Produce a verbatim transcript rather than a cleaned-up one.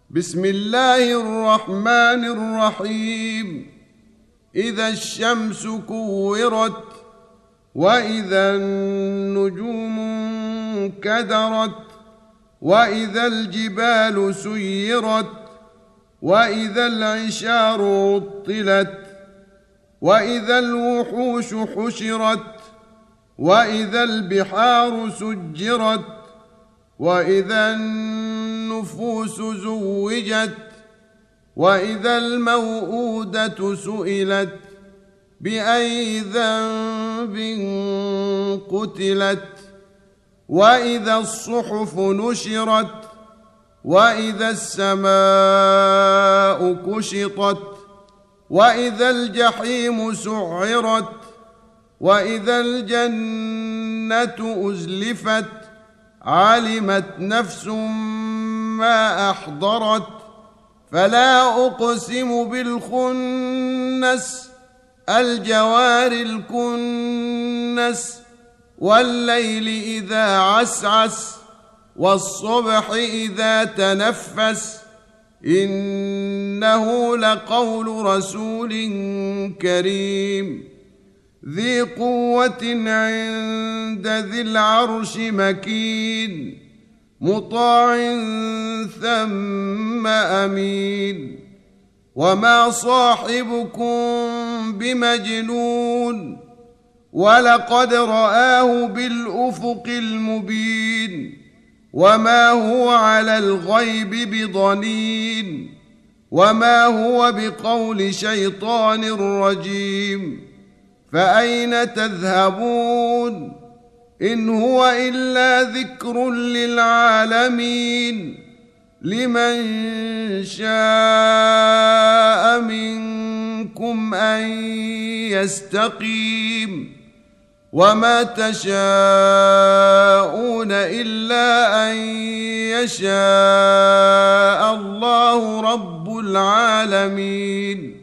بسم الله الرحمن الرحيم. إذا الشمس كورت وإذا النجوم انكدرت وإذا الجبال سيرت وإذا العشار عطلت وإذا الوحوش حشرت وإذا البحار سجرت وإذا النفوس زوجت وإذا الموءودة سئلت بأي ذنب قتلت وإذا الصحف نشرت وإذا السماء كشطت وإذا الجحيم سعرت وإذا الجنة أزلفت علمت نفس ما أحضرت فلا أقسم بالخنس الجوار الكنس والليل إذا عسعس والصبح إذا تنفس إنه لقول رسول كريم ذي قوة عند ذي العرش مكين مطاع ثم أمين وما صاحبكم بمجنون ولقد رآه بالأفق المبين وما هو على الغيب بضنين وما هو بقول شيطان رجيم فأين تذهبون إن هو إلا ذكر للعالمين لمن شاء منكم أن يستقيم وما تشاءون إلا أن يشاء الله رب العالمين.